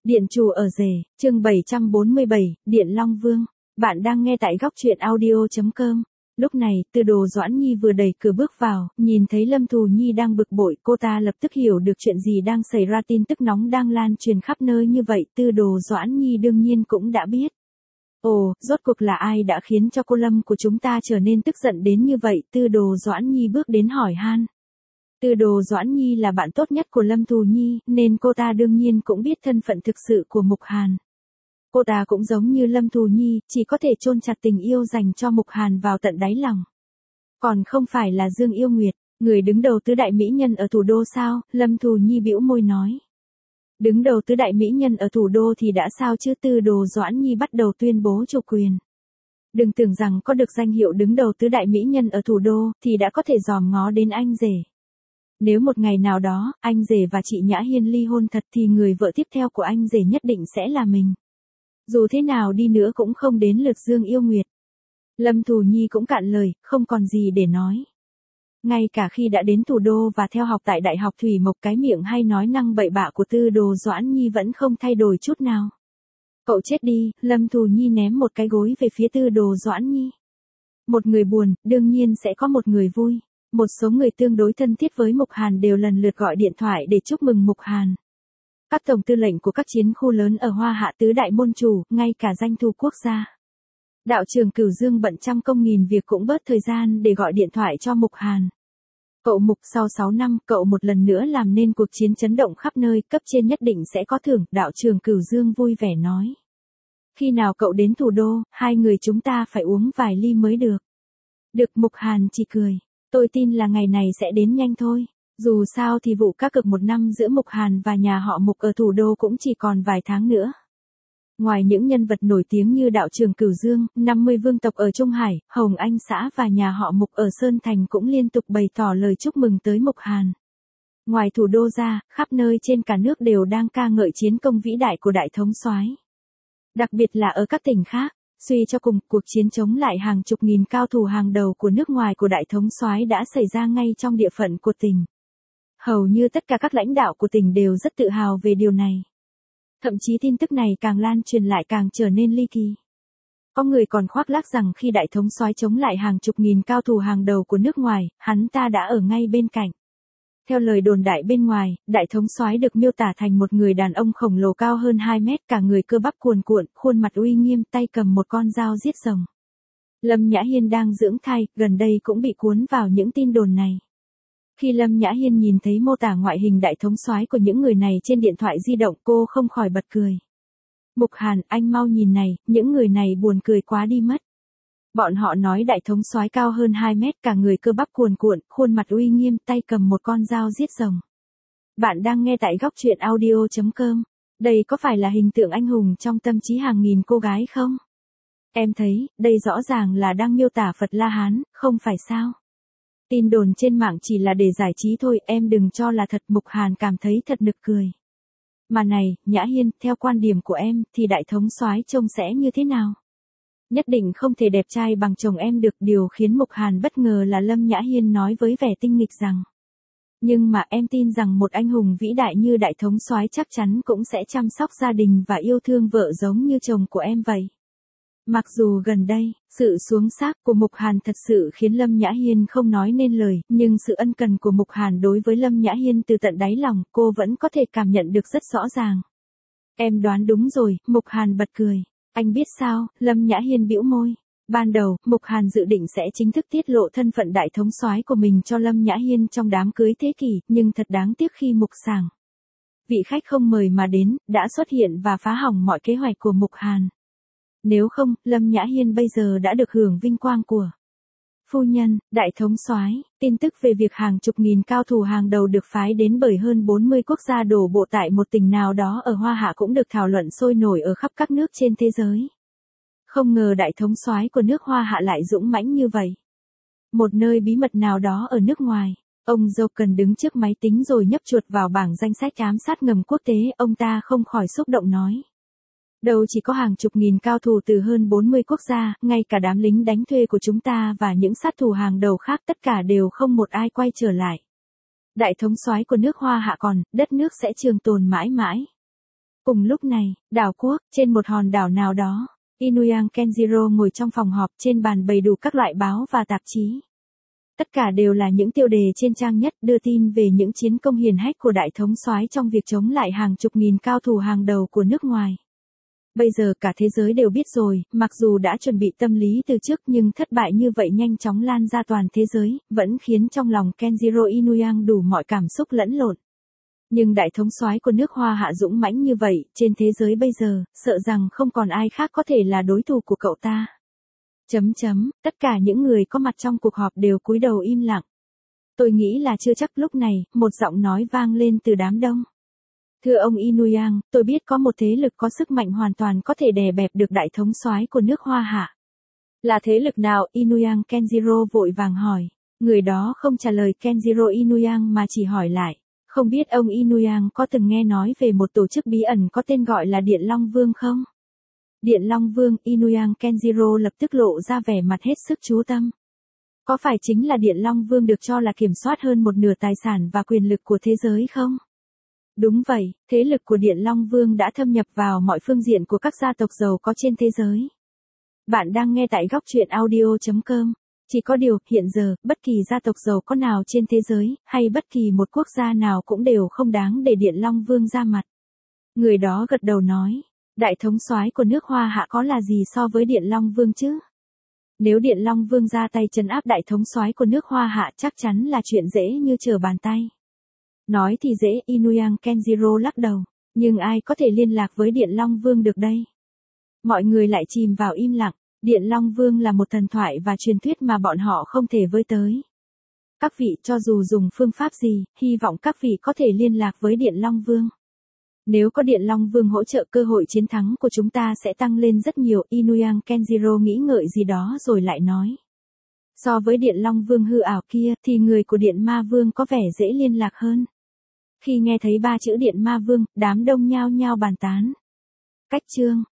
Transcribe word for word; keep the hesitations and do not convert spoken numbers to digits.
Điện chủ ở rể, chương bảy trăm bốn mươi bảy, Điện Long Vương. Bạn đang nghe tại góc truyện audio chấm com. Lúc này, Tư Đồ Doãn Nhi vừa đẩy cửa bước vào, nhìn thấy Lâm Thù Nhi đang bực bội, cô ta lập tức hiểu được chuyện gì đang xảy ra, tin tức nóng đang lan truyền khắp nơi như vậy, Tư Đồ Doãn Nhi đương nhiên cũng đã biết. Ồ, rốt cuộc là ai đã khiến cho cô Lâm của chúng ta trở nên tức giận đến như vậy, Tư Đồ Doãn Nhi bước đến hỏi han. Tư Đồ Doãn Nhi là bạn tốt nhất của Lâm Thù Nhi, nên cô ta đương nhiên cũng biết thân phận thực sự của Mục Hàn. Cô ta cũng giống như Lâm Thù Nhi, chỉ có thể chôn chặt tình yêu dành cho Mục Hàn vào tận đáy lòng. Còn không phải là Dương Yêu Nguyệt, người đứng đầu tứ đại mỹ nhân ở thủ đô sao? Lâm Thù Nhi bĩu môi nói. Đứng đầu tứ đại mỹ nhân ở thủ đô thì đã sao chứ? Tư Đồ Doãn Nhi bắt đầu tuyên bố chủ quyền. Đừng tưởng rằng có được danh hiệu đứng đầu tứ đại mỹ nhân ở thủ đô, thì đã có thể dòm ngó đến anh rể. Nếu một ngày nào đó, anh rể và chị Nhã Hiên ly hôn thật thì người vợ tiếp theo của anh rể nhất định sẽ là mình. Dù thế nào đi nữa cũng không đến lượt Dương Yêu Nguyệt. Lâm Thù Nhi cũng cạn lời, không còn gì để nói. Ngay cả khi đã đến thủ đô và theo học tại Đại học Thủy Mộc, cái miệng hay nói năng bậy bạ của Tư Đồ Doãn Nhi vẫn không thay đổi chút nào. Cậu chết đi, Lâm Thù Nhi ném một cái gối về phía Tư Đồ Doãn Nhi. Một người buồn, đương nhiên sẽ có một người vui. Một số người tương đối thân thiết với Mục Hàn đều lần lượt gọi điện thoại để chúc mừng Mục Hàn. Các tổng tư lệnh của các chiến khu lớn ở Hoa Hạ tứ đại môn chủ, ngay cả danh thủ quốc gia. Đạo trưởng Cửu Dương bận trăm công nghìn việc cũng bớt thời gian để gọi điện thoại cho Mục Hàn. Cậu Mục, sau sáu năm, cậu một lần nữa làm nên cuộc chiến chấn động khắp nơi, cấp trên nhất định sẽ có thưởng, đạo trưởng Cửu Dương vui vẻ nói. Khi nào cậu đến thủ đô, hai người chúng ta phải uống vài ly mới được. Được, Mục Hàn chỉ cười. Tôi tin là ngày này sẽ đến nhanh thôi. Dù sao thì vụ cá cược một năm giữa Mục Hàn và nhà họ Mục ở thủ đô cũng chỉ còn vài tháng nữa. Ngoài những nhân vật nổi tiếng như đạo trưởng Cửu Dương, năm mươi vương tộc ở Trung Hải, Hồng Anh xã và nhà họ Mục ở Sơn Thành cũng liên tục bày tỏ lời chúc mừng tới Mục Hàn. Ngoài thủ đô ra, khắp nơi trên cả nước đều đang ca ngợi chiến công vĩ đại của đại thống soái. Đặc biệt là ở các tỉnh khác. Suy cho cùng, cuộc chiến chống lại hàng chục nghìn cao thủ hàng đầu của nước ngoài của đại thống soái đã xảy ra ngay trong địa phận của tỉnh. Hầu như tất cả các lãnh đạo của tỉnh đều rất tự hào về điều này. Thậm chí tin tức này càng lan truyền lại càng trở nên ly kỳ. Có người còn khoác lác rằng khi đại thống soái chống lại hàng chục nghìn cao thủ hàng đầu của nước ngoài, hắn ta đã ở ngay bên cạnh. Theo lời đồn đại bên ngoài, đại thống soái được miêu tả thành một người đàn ông khổng lồ cao hơn hai mét, cả người cơ bắp cuồn cuộn, khuôn mặt uy nghiêm, tay cầm một con dao giết rồng. Lâm Nhã Hiên đang dưỡng thai, gần đây cũng bị cuốn vào những tin đồn này. Khi Lâm Nhã Hiên nhìn thấy mô tả ngoại hình đại thống soái của những người này trên điện thoại di động, cô không khỏi bật cười. Mục Hàn, anh mau nhìn này, những người này buồn cười quá đi mất. Bọn họ nói đại thống soái cao hơn hai mét, cả người cơ bắp cuồn cuộn, khuôn mặt uy nghiêm, tay cầm một con dao giết rồng. Bạn đang nghe tại góc truyện audio chấm com. Đây có phải là hình tượng anh hùng trong tâm trí hàng nghìn cô gái không? Em thấy, đây rõ ràng là đang miêu tả Phật La Hán, không phải sao? Tin đồn trên mạng chỉ là để giải trí thôi, em đừng cho là thật. Mục Hàn cảm thấy thật nực cười. Mà này, Nhã Hiên, theo quan điểm của em, thì đại thống soái trông sẽ như thế nào? Nhất định không thể đẹp trai bằng chồng em được. Điều khiến Mục Hàn bất ngờ là Lâm Nhã Hiên nói với vẻ tinh nghịch rằng. Nhưng mà em tin rằng một anh hùng vĩ đại như đại thống soái chắc chắn cũng sẽ chăm sóc gia đình và yêu thương vợ giống như chồng của em vậy. Mặc dù gần đây, sự xuống sắc của Mục Hàn thật sự khiến Lâm Nhã Hiên không nói nên lời, nhưng sự ân cần của Mục Hàn đối với Lâm Nhã Hiên từ tận đáy lòng, cô vẫn có thể cảm nhận được rất rõ ràng. Em đoán đúng rồi, Mục Hàn bật cười. Anh biết sao? Lâm Nhã Hiên bĩu môi. Ban đầu, Mục Hàn dự định sẽ chính thức tiết lộ thân phận đại thống soái của mình cho Lâm Nhã Hiên trong đám cưới thế kỷ, nhưng thật đáng tiếc khi Mục Sảng, vị khách không mời mà đến, đã xuất hiện và phá hỏng mọi kế hoạch của Mục Hàn. Nếu không, Lâm Nhã Hiên bây giờ đã được hưởng vinh quang của phu nhân, đại thống soái. Tin tức về việc hàng chục nghìn cao thủ hàng đầu được phái đến bởi hơn bốn mươi quốc gia đổ bộ tại một tỉnh nào đó ở Hoa Hạ cũng được thảo luận sôi nổi ở khắp các nước trên thế giới. Không ngờ đại thống soái của nước Hoa Hạ lại dũng mãnh như vậy. Một nơi bí mật nào đó ở nước ngoài, ông Joe cần đứng trước máy tính rồi nhấp chuột vào bảng danh sách ám sát ngầm quốc tế, ông ta không khỏi xúc động nói. Đâu chỉ có hàng chục nghìn cao thủ từ hơn bốn mươi quốc gia, ngay cả đám lính đánh thuê của chúng ta và những sát thủ hàng đầu khác tất cả đều không một ai quay trở lại. Đại thống soái của nước Hoa Hạ còn, đất nước sẽ trường tồn mãi mãi. Cùng lúc này, đảo quốc, trên một hòn đảo nào đó, Inuyang Kenjiro ngồi trong phòng họp, trên bàn bày đủ các loại báo và tạp chí. Tất cả đều là những tiêu đề trên trang nhất đưa tin về những chiến công hiển hách của đại thống soái trong việc chống lại hàng chục nghìn cao thủ hàng đầu của nước ngoài. Bây giờ cả thế giới đều biết rồi, mặc dù đã chuẩn bị tâm lý từ trước nhưng thất bại như vậy nhanh chóng lan ra toàn thế giới, vẫn khiến trong lòng Kenjiro Inuyang đủ mọi cảm xúc lẫn lộn. Nhưng đại thống soái của nước Hoa Hạ dũng mãnh như vậy, trên thế giới bây giờ, sợ rằng không còn ai khác có thể là đối thủ của cậu ta. Chấm chấm, tất cả những người có mặt trong cuộc họp đều cúi đầu im lặng. Tôi nghĩ là chưa chắc. Lúc này, một giọng nói vang lên từ đám đông. Thưa ông Inuyang, tôi biết có một thế lực có sức mạnh hoàn toàn có thể đè bẹp được đại thống soái của nước Hoa Hạ. Là thế lực nào? Inuyang Kenjiro vội vàng hỏi. Người đó không trả lời Kenjiro Inuyang mà chỉ hỏi lại. Không biết ông Inuyang có từng nghe nói về một tổ chức bí ẩn có tên gọi là Điện Long Vương không? Điện Long Vương, Inuyang Kenjiro lập tức lộ ra vẻ mặt hết sức chú tâm. Có phải chính là Điện Long Vương được cho là kiểm soát hơn một nửa tài sản và quyền lực của thế giới không? Đúng vậy, thế lực của Điện Long Vương đã thâm nhập vào mọi phương diện của các gia tộc giàu có trên thế giới. Bạn đang nghe tại góc truyện audio chấm com. Chỉ có điều, hiện giờ, bất kỳ gia tộc giàu có nào trên thế giới, hay bất kỳ một quốc gia nào cũng đều không đáng để Điện Long Vương ra mặt. Người đó gật đầu nói, đại thống soái của nước Hoa Hạ có là gì so với Điện Long Vương chứ? Nếu Điện Long Vương ra tay trấn áp đại thống soái của nước Hoa Hạ chắc chắn là chuyện dễ như trở bàn tay. Nói thì dễ, Inuyang Kenjiro lắc đầu, nhưng ai có thể liên lạc với Điện Long Vương được đây? Mọi người lại chìm vào im lặng. Điện Long Vương là một thần thoại và truyền thuyết mà bọn họ không thể với tới. Các vị cho dù dùng phương pháp gì, hy vọng các vị có thể liên lạc với Điện Long Vương. Nếu có Điện Long Vương hỗ trợ, cơ hội chiến thắng của chúng ta sẽ tăng lên rất nhiều. Inuyang Kenjiro nghĩ ngợi gì đó rồi lại nói. So với Điện Long Vương hư ảo kia thì người của Điện Ma Vương có vẻ dễ liên lạc hơn. Khi nghe thấy ba chữ Điện Ma Vương, đám đông nhao nhao bàn tán. Cách chương